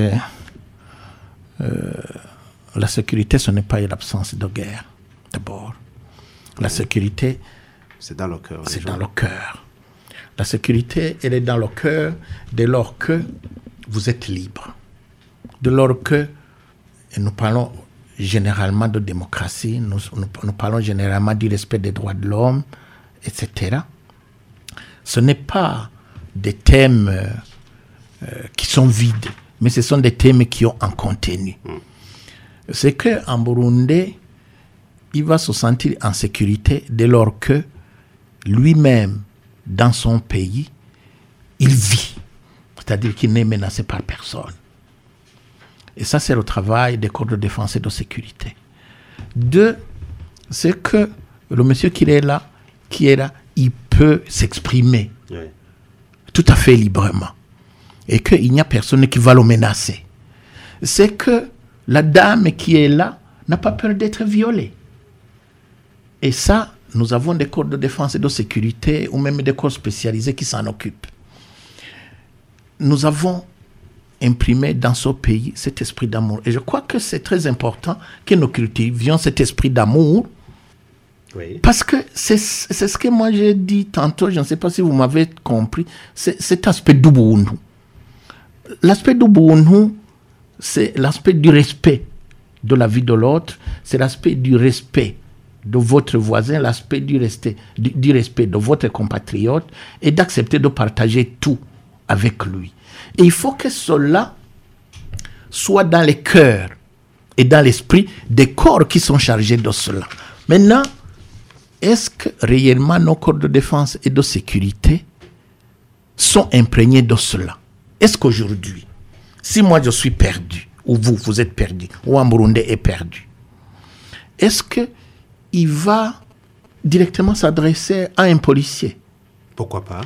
la sécurité, ce n'est pas l'absence de guerre, d'abord. La sécurité...
C'est dans le cœur.
C'est dans le cœur. La sécurité, elle est dans le cœur dès lors que vous êtes libre. Dès lors que nous parlons généralement de démocratie, nous parlons généralement du respect des droits de l'homme, etc. Ce n'est pas des thèmes qui sont vides, mais ce sont des thèmes qui ont un contenu. C'est qu'en Burundi, il va se sentir en sécurité dès lors que lui-même, dans son pays, il vit. C'est-à-dire qu'il n'est menacé par personne. Et ça, c'est le travail des corps de défense et de sécurité. 2, c'est que le monsieur qui est là, il peut s'exprimer tout à fait librement. Et qu'il n'y a personne qui va le menacer. C'est que la dame qui est là n'a pas peur d'être violée. Et ça, nous avons des corps de défense et de sécurité ou même des corps spécialisés qui s'en occupent. Nous avons imprimé dans ce pays cet esprit d'amour. Et je crois que c'est très important que nous cultivions cet esprit d'amour. Oui. Parce que c'est ce que moi j'ai dit tantôt, je ne sais pas si vous m'avez compris, c'est cet aspect d'Ubuntu. L'aspect d'Ubuntu, c'est l'aspect du respect de la vie de l'autre, c'est l'aspect du respect de votre voisin, l'aspect du respect de votre compatriote et d'accepter de partager tout avec lui. Et il faut que cela soit dans les cœurs et dans l'esprit des corps qui sont chargés de cela. Maintenant, est-ce que réellement nos corps de défense et de sécurité sont imprégnés de cela. Est-ce qu'aujourd'hui, si moi je suis perdu, ou vous êtes perdu, ou un Burundais est perdu, est-ce qu'il va directement s'adresser à un policier?
Pourquoi pas?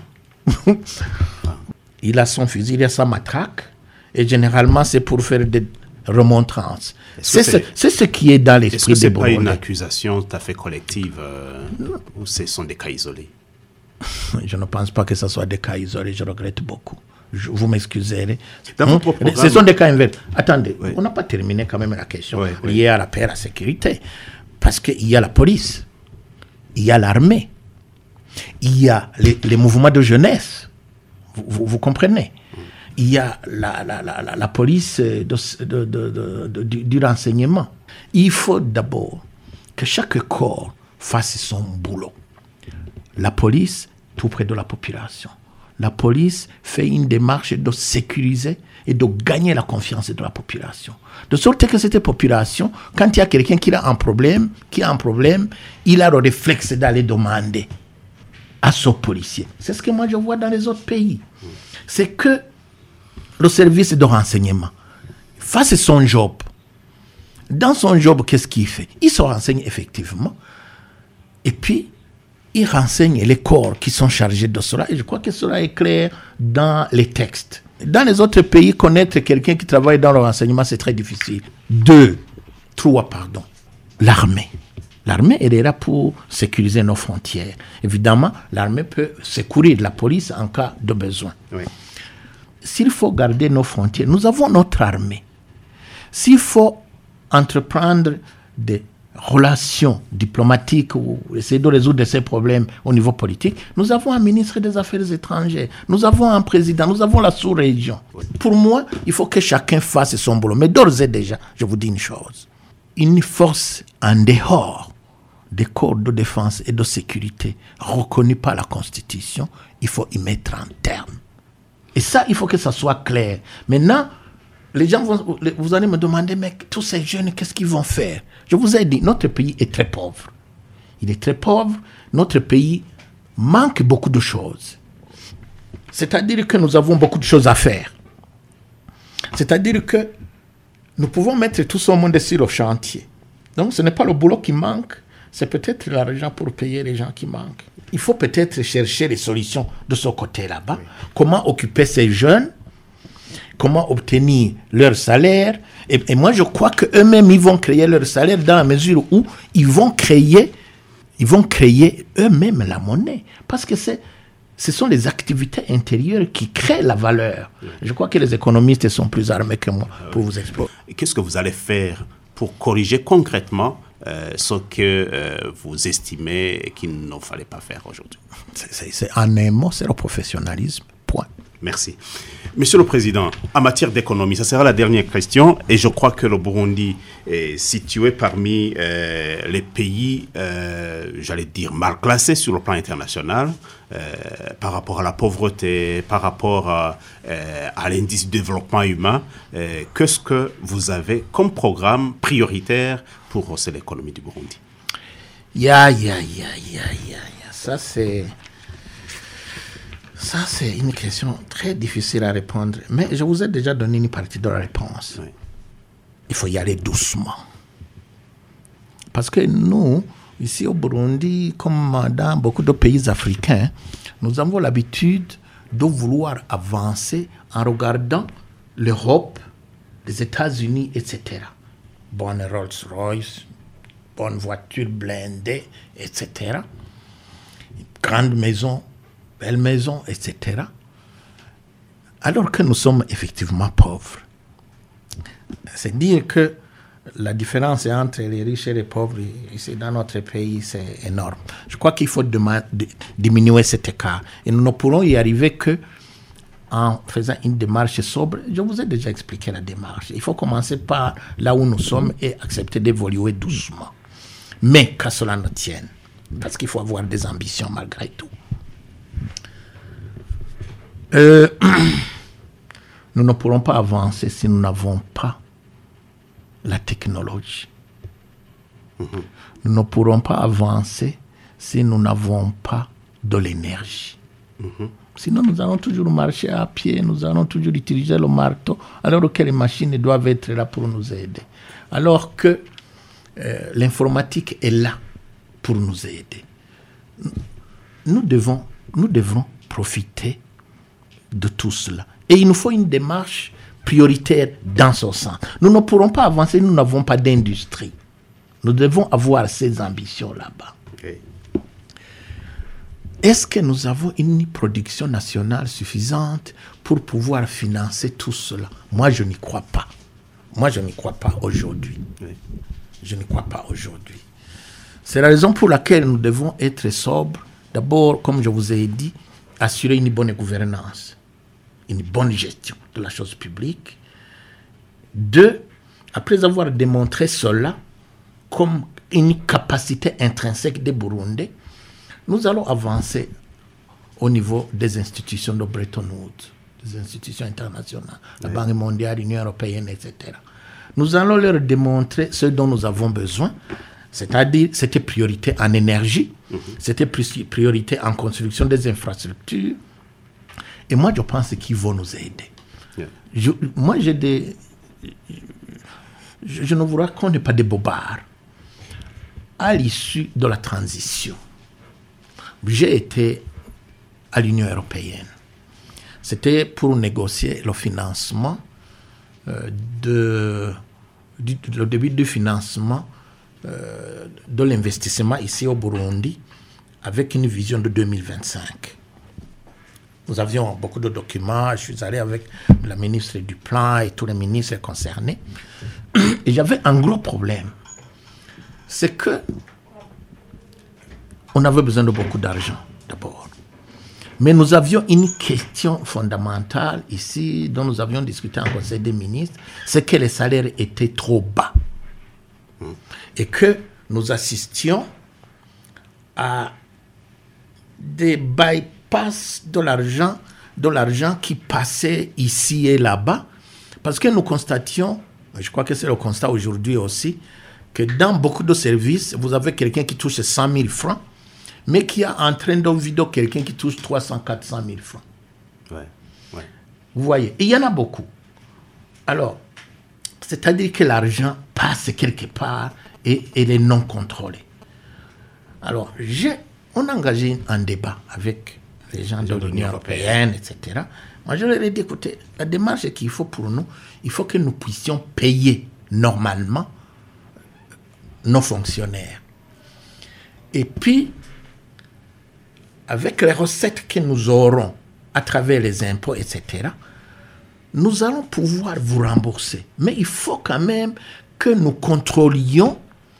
Il a son fusil, il a sa matraque, et généralement c'est pour faire des remontrances. C'est ce qui est dans l'esprit des Burundais.
Est-ce que ce n'est pas une accusation tout à fait collective ou ce sont des cas isolés?
Je ne pense pas que ce soit des cas isolés, je regrette beaucoup. Vous m'excuserez.
Ce
sont des cas inverses. Attendez, on n'a pas terminé quand même la question liée à la paix et à la sécurité. Parce qu'il y a la police, il y a l'armée, il y a les mouvements de jeunesse. Vous comprenez? Il y a la police du renseignement. Il faut d'abord que chaque corps fasse son boulot. La police, tout près de la population. La police fait une démarche de sécuriser et de gagner la confiance de la population. De sorte que cette population, quand il y a quelqu'un qui a un problème, il a le réflexe d'aller demander à son policier. C'est ce que moi je vois dans les autres pays. C'est que le service de renseignement fasse son job. Dans son job, qu'est-ce qu'il fait? Il se renseigne effectivement. Et puis, il renseigne les corps qui sont chargés de cela. Et je crois que cela est clair dans les textes. Dans les autres pays, connaître quelqu'un qui travaille dans le renseignement, c'est très difficile. 3, l'armée. L'armée, elle est là pour sécuriser nos frontières. Évidemment, l'armée peut secourir la police en cas de besoin. Oui. S'il faut garder nos frontières, nous avons notre armée. S'il faut entreprendre des relations diplomatiques ou essayer de résoudre ces problèmes au niveau politique, nous avons un ministre des Affaires étrangères, nous avons un président, nous avons la sous-région. Oui. Pour moi, il faut que chacun fasse son boulot. Mais d'ores et déjà, je vous dis une chose. Une force en dehors des corps de défense et de sécurité reconnus par la Constitution, il faut y mettre un terme. Et ça, il faut que ça soit clair. Maintenant, les gens vous allez me demander, mais tous ces jeunes, qu'est-ce qu'ils vont faire? Je vous ai dit, notre pays est très pauvre. Il est très pauvre. Notre pays manque beaucoup de choses. C'est-à-dire que nous avons beaucoup de choses à faire. C'est-à-dire que nous pouvons mettre tout ce monde sur le chantier. Donc, ce n'est pas le boulot qui manque, c'est peut-être l'argent pour payer les gens qui manquent. Il faut peut-être chercher les solutions de ce côté là-bas. Oui. Comment occuper ces jeunes? Comment obtenir leur salaire? Et moi, je crois qu'eux-mêmes, ils vont créer leur salaire dans la mesure où ils vont créer eux-mêmes la monnaie. Parce que ce sont les activités intérieures qui créent la valeur. Oui. Je crois que les économistes sont plus armés que moi pour vous expliquer.
Qu'est-ce que vous allez faire pour corriger concrètement ce que vous estimez qu'il ne fallait pas faire aujourd'hui?
C'est en un mot, c'est le professionnalisme. Point.
Merci. Monsieur le Président, en matière d'économie, ça sera la dernière question, et je crois que le Burundi est situé parmi les pays, j'allais dire, mal classés sur le plan international, par rapport à la pauvreté, par rapport à l'indice de développement humain. Qu'est-ce que vous avez comme programme prioritaire pour hausser l'économie du Burundi?
Ça, c'est une question très difficile à répondre. Mais je vous ai déjà donné une partie de la réponse. Oui. Il faut y aller doucement. Parce que nous, ici au Burundi, comme dans beaucoup de pays africains, nous avons l'habitude de vouloir avancer en regardant l'Europe, les États-Unis, etc. Bonne Rolls-Royce, bonne voiture blindée, etc. Grande maison, belle maison, etc. Alors que nous sommes effectivement pauvres. C'est dire que la différence entre les riches et les pauvres ici dans notre pays, c'est énorme. Je crois qu'il faut diminuer cet écart. Et nous ne pourrons y arriver que en faisant une démarche sobre. Je vous ai déjà expliqué la démarche. Il faut commencer par là où nous sommes et accepter d'évoluer doucement. Mais qu'à cela ne tienne. Parce qu'il faut avoir des ambitions malgré tout. Nous ne pourrons pas avancer si nous n'avons pas la technologie. Nous ne pourrons pas avancer si nous n'avons pas de l'énergie. Sinon, nous allons toujours marcher à pied, nous allons toujours utiliser le marteau, alors que les machines doivent être là pour nous aider. Alors que l'informatique est là pour nous aider. Nous devrons profiter de tout cela. Et il nous faut une démarche prioritaire dans ce sens. Nous ne pourrons pas avancer, nous n'avons pas d'industrie. Nous devons avoir ces ambitions là-bas.
Okay.
Est-ce que nous avons une production nationale suffisante pour pouvoir financer tout cela? Moi, je n'y crois pas. Moi, je n'y crois pas aujourd'hui.
Oui.
Je n'y crois pas aujourd'hui. C'est la raison pour laquelle nous devons être sobres. D'abord, comme je vous ai dit, assurer une bonne gouvernance, une bonne gestion de la chose publique. 2, après avoir démontré cela comme une capacité intrinsèque des Burundais, nous allons avancer au niveau des institutions de Bretton Woods, des institutions internationales, la Banque mondiale, l'Union européenne, etc. Nous allons leur démontrer ce dont nous avons besoin, c'est-à-dire c'était priorité en énergie, c'était priorité en construction des infrastructures. Et moi, je pense qu'ils vont nous aider. Je ne vous raconte pas des bobards. À l'issue de la transition, j'ai été à l'Union européenne. C'était pour négocier le financement, le début du financement de l'investissement ici au Burundi avec une vision de 2025. Nous avions beaucoup de documents. Je suis allé avec la ministre du Plan et tous les ministres concernés. Et j'avais un gros problème. C'est que on avait besoin de beaucoup d'argent, d'abord. Mais nous avions une question fondamentale ici, dont nous avions discuté en Conseil des ministres, c'est que les salaires étaient trop bas. Et que nous assistions à des bypass de l'argent qui passait ici et là-bas, parce que nous constations, je crois que c'est le constat aujourd'hui aussi, que dans beaucoup de services, vous avez quelqu'un qui touche 100 000 francs, mais qui a en train de vidéo quelqu'un qui touche 300 400 000 francs.
Ouais.
Vous voyez, il y en a beaucoup. Alors, c'est-à-dire que l'argent passe quelque part et il est non contrôlé. Alors, on a engagé un débat avec les gens de l'Union européenne, etc. Moi, je leur ai dit, écoutez, la démarche qu'il faut pour nous, il faut que nous puissions payer normalement nos fonctionnaires. Et puis, avec les recettes que nous aurons à travers les impôts, etc., nous allons pouvoir vous rembourser. Mais il faut quand même que nous contrôlions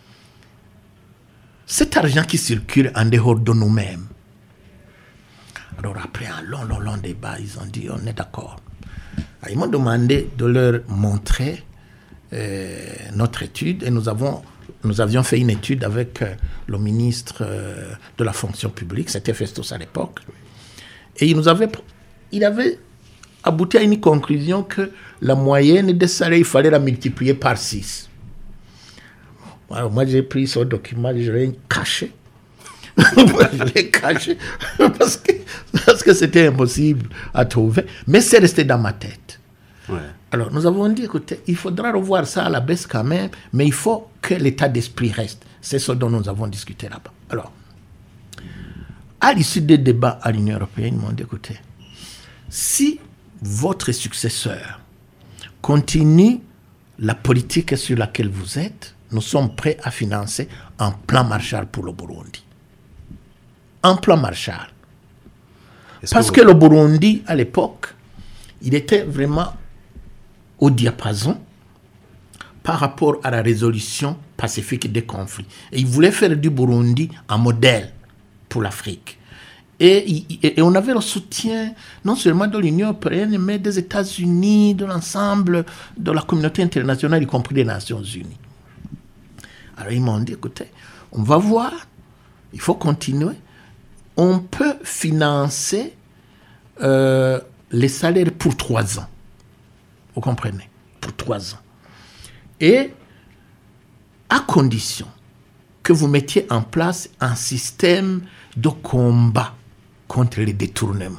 cet argent qui circule en dehors de nous-mêmes. Alors après un long débat, ils ont dit, on est d'accord. Alors, ils m'ont demandé de leur montrer notre étude et nous avions fait une étude avec le ministre de la fonction publique, c'était Festus à l'époque, et il avait abouti à une conclusion que la moyenne des salaires, il fallait la multiplier par 6. Alors moi j'ai pris ce document, je l'ai caché. Je l'ai caché parce que c'était impossible à trouver, mais c'est resté dans ma tête.
Ouais.
Alors, nous avons dit, écoutez, il faudra revoir ça à la baisse quand même, mais il faut que l'état d'esprit reste. C'est ce dont nous avons discuté là-bas. Alors, à l'issue des débats à l'Union européenne, ils m'ont dit, écoutez, si votre successeur continue la politique sur laquelle vous êtes, nous sommes prêts à financer un plan Marshall pour le Burundi. Un plan Marshall. Parce que le Burundi, à l'époque, il était vraiment au diapason par rapport à la résolution pacifique des conflits. Et il voulait faire du Burundi un modèle pour l'Afrique. Et on avait le soutien non seulement de l'Union européenne, mais des États-Unis, de l'ensemble de la communauté internationale, y compris des Nations unies. Alors ils m'ont dit, écoutez, on va voir, il faut continuer. On peut financer les salaires pour 3 ans. Vous comprenez? Pour 3 ans. Et à condition que vous mettiez en place un système de combat contre les détournements.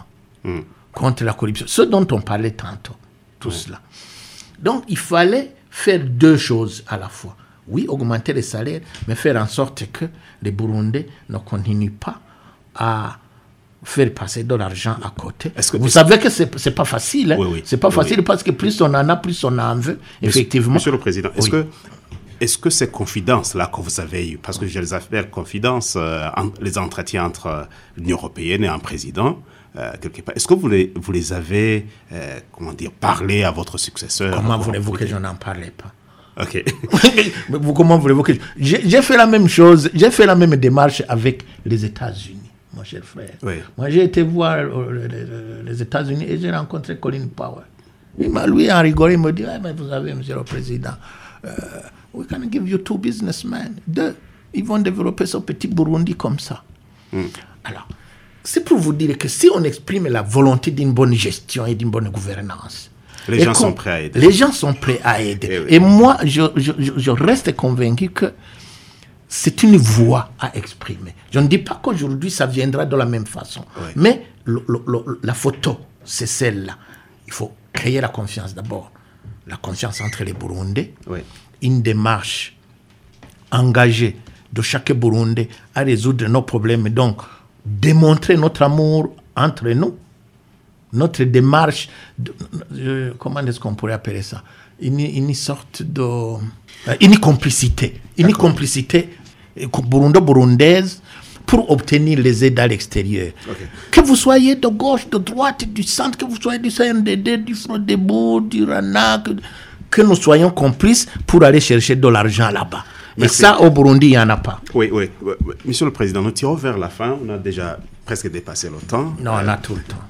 contre la corruption, ce dont on parlait tantôt, tout cela. Donc, il fallait faire deux choses à la fois. Oui, augmenter les salaires, mais faire en sorte que les Burundais ne continuent pas à faire passer de l'argent à côté. Vous savez que c'est pas facile. Hein? Oui. C'est pas facile parce que plus on en a, plus on en veut, effectivement.
Monsieur le Président, est-ce que ces confidences-là que vous avez eues, parce que je les appelle confidences, les entretiens entre l'Union européenne et un président, quelque part, est-ce que vous les avez, parlé à votre successeur?
Comment voulez-vous que je n'en parlais pas?
Ok.
Comment voulez-vous que j'ai fait la même chose, j'ai fait la même démarche avec les États-Unis, mon cher frère.
Oui.
Moi, j'ai été voir les États-Unis et j'ai rencontré Colin Powell. Lui, en rigolant, il me dit, mais vous savez, monsieur le Président, we can give you 2 businessmen. 2. Ils vont développer ce petit Burundi comme ça. Alors, c'est pour vous dire que si on exprime la volonté d'une bonne gestion et d'une bonne gouvernance,
les gens sont prêts à aider.
Les gens sont prêts à aider. Et moi, je reste convaincu que c'est une voie à exprimer. Je ne dis pas qu'aujourd'hui, ça viendra de la même façon. Mais la photo, c'est celle-là. Il faut créer la confiance d'abord. La confiance entre les Burundais. Une démarche engagée de chaque Burundais à résoudre nos problèmes. Donc, démontrer notre amour entre nous. Notre démarche, comment est-ce qu'on pourrait appeler ça? Une sorte de... une complicité. Une complicité burundo-burundaise pour obtenir les aides à l'extérieur. Que vous soyez de gauche, de droite, du centre, que vous soyez du CNDD, du Frodebo, du RANA, que nous soyons complices pour aller chercher de l'argent là-bas.
Merci.
Et ça, au Burundi, il n'y en a pas.
Oui. Monsieur le Président, nous tirons vers la fin. On a déjà presque dépassé le temps.
Non, on a tout le temps.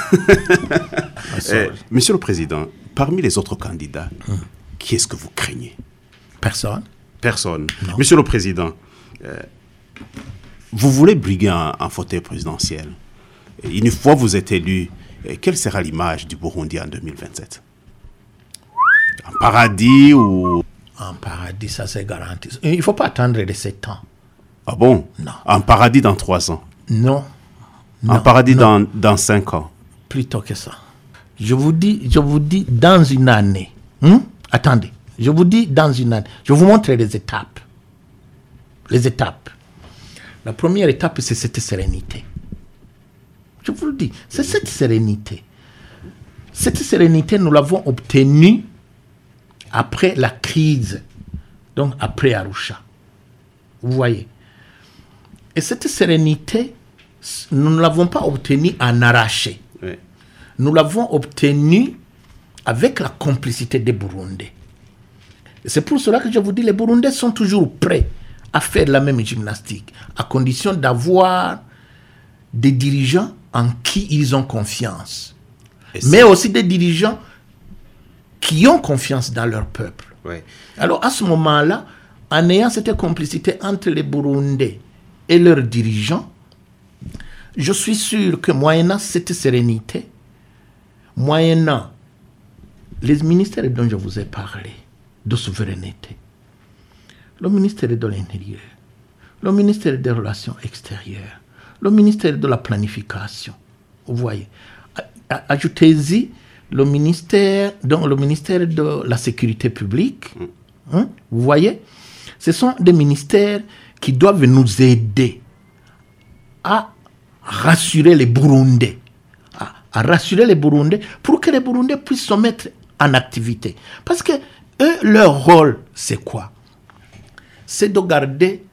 Monsieur le Président, parmi les autres candidats, qui est-ce que vous craignez?
Personne.
Non. Monsieur le Président, vous voulez briguer un fauteuil présidentiel. Une fois vous êtes élu, quelle sera l'image du Burundi en 2027? Un paradis ou...
Un paradis, ça c'est garanti. Il ne faut pas attendre les 7 ans.
Ah bon?
Non.
Un paradis dans 3 ans?
Non.
Un paradis dans 5 ans?
Plutôt que ça. Je vous dis dans une année. Attendez. Je vous dis dans une année. Je vous montre les étapes. Les étapes. La première étape, c'est cette sérénité. Je vous le dis, c'est cette sérénité. Cette sérénité, nous l'avons obtenue après la crise, donc après Arusha. Vous voyez. Et cette sérénité, nous ne l'avons pas obtenue en arraché. Nous l'avons obtenue avec la complicité des Burundais. Et c'est pour cela que je vous dis, les Burundais sont toujours prêts à faire la même gymnastique, à condition d'avoir des dirigeants en qui ils ont confiance. Mais aussi des dirigeants qui ont confiance dans leur peuple. Alors à ce moment-là, en ayant cette complicité entre les Burundais et leurs dirigeants, je suis sûr que moyennant cette sérénité, moyennant les ministères dont je vous ai parlé, de souveraineté, le ministère de l'Intérieur, le ministère des Relations extérieures, le ministère de la Planification, vous voyez, ajoutez-y le ministère de la Sécurité publique, vous voyez, ce sont des ministères qui doivent nous aider à rassurer les Burundais, à rassurer les Burundais pour que les Burundais puissent se mettre en activité. Parce que eux, leur rôle, c'est quoi? C'est de garder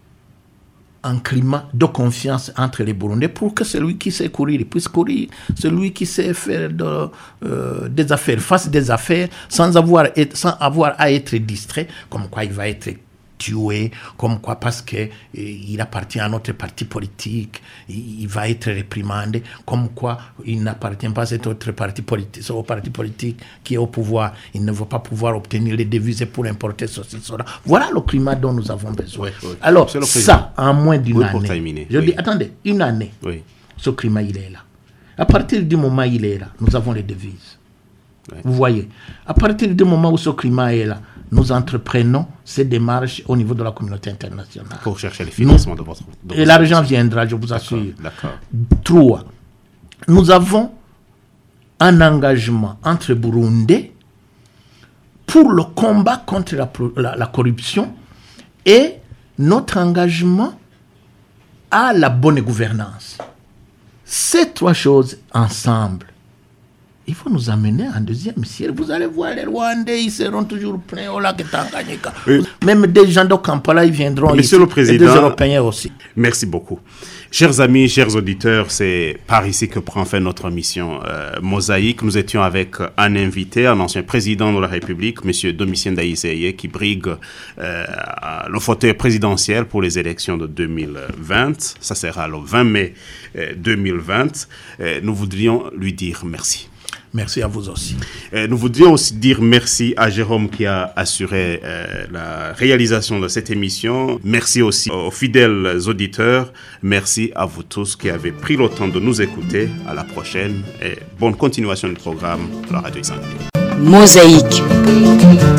un climat de confiance entre les Burundais pour que celui qui sait courir, il puisse courir. Celui qui sait faire des affaires, fasse des affaires sans avoir à être distrait, comme quoi il va être tué, comme quoi parce qu'il appartient à notre parti politique, il va être réprimandé, comme quoi il n'appartient pas à cet autre parti politique, au parti politique qui est au pouvoir, il ne va pas pouvoir obtenir les devises pour importer ceci, cela. Voilà le climat dont nous avons besoin. Alors, ça, en moins d'une année, je dis, attendez, une année, ce climat, il est là. À partir du moment où il est là, nous avons les devises. Vous voyez, à partir du moment où ce climat est là, nous entreprenons ces démarches au niveau de la communauté internationale.
Pour chercher les financements de votre...
Et l'argent viendra, je vous assure.
D'accord.
3. nous avons un engagement entre Burundais pour le combat contre la corruption et notre engagement à la bonne gouvernance. Ces trois choses ensemble, il faut nous amener en deuxième siècle. Vous allez voir, les Rwandais, ils seront toujours pleins au lac Tanganyika. Oui. Même des gens de Kampala, ils viendront
Monsieur
ici.
Le Président,
et des Européens aussi.
Merci beaucoup. Chers amis, chers auditeurs, c'est par ici que prend fin notre mission Mosaïque. Nous étions avec un invité, un ancien président de la République, Monsieur Domitien Ndayizeye, qui brigue le fauteuil présidentiel pour les élections de 2020. Ça sera le 20 mai 2020. Nous voudrions lui dire merci.
Merci à vous aussi.
Nous voudrions aussi dire merci à Jérôme qui a assuré la réalisation de cette émission. Merci aussi aux fidèles auditeurs. Merci à vous tous qui avez pris le temps de nous écouter. À la prochaine et bonne continuation du programme de la Radio Isangani.
Mosaïque.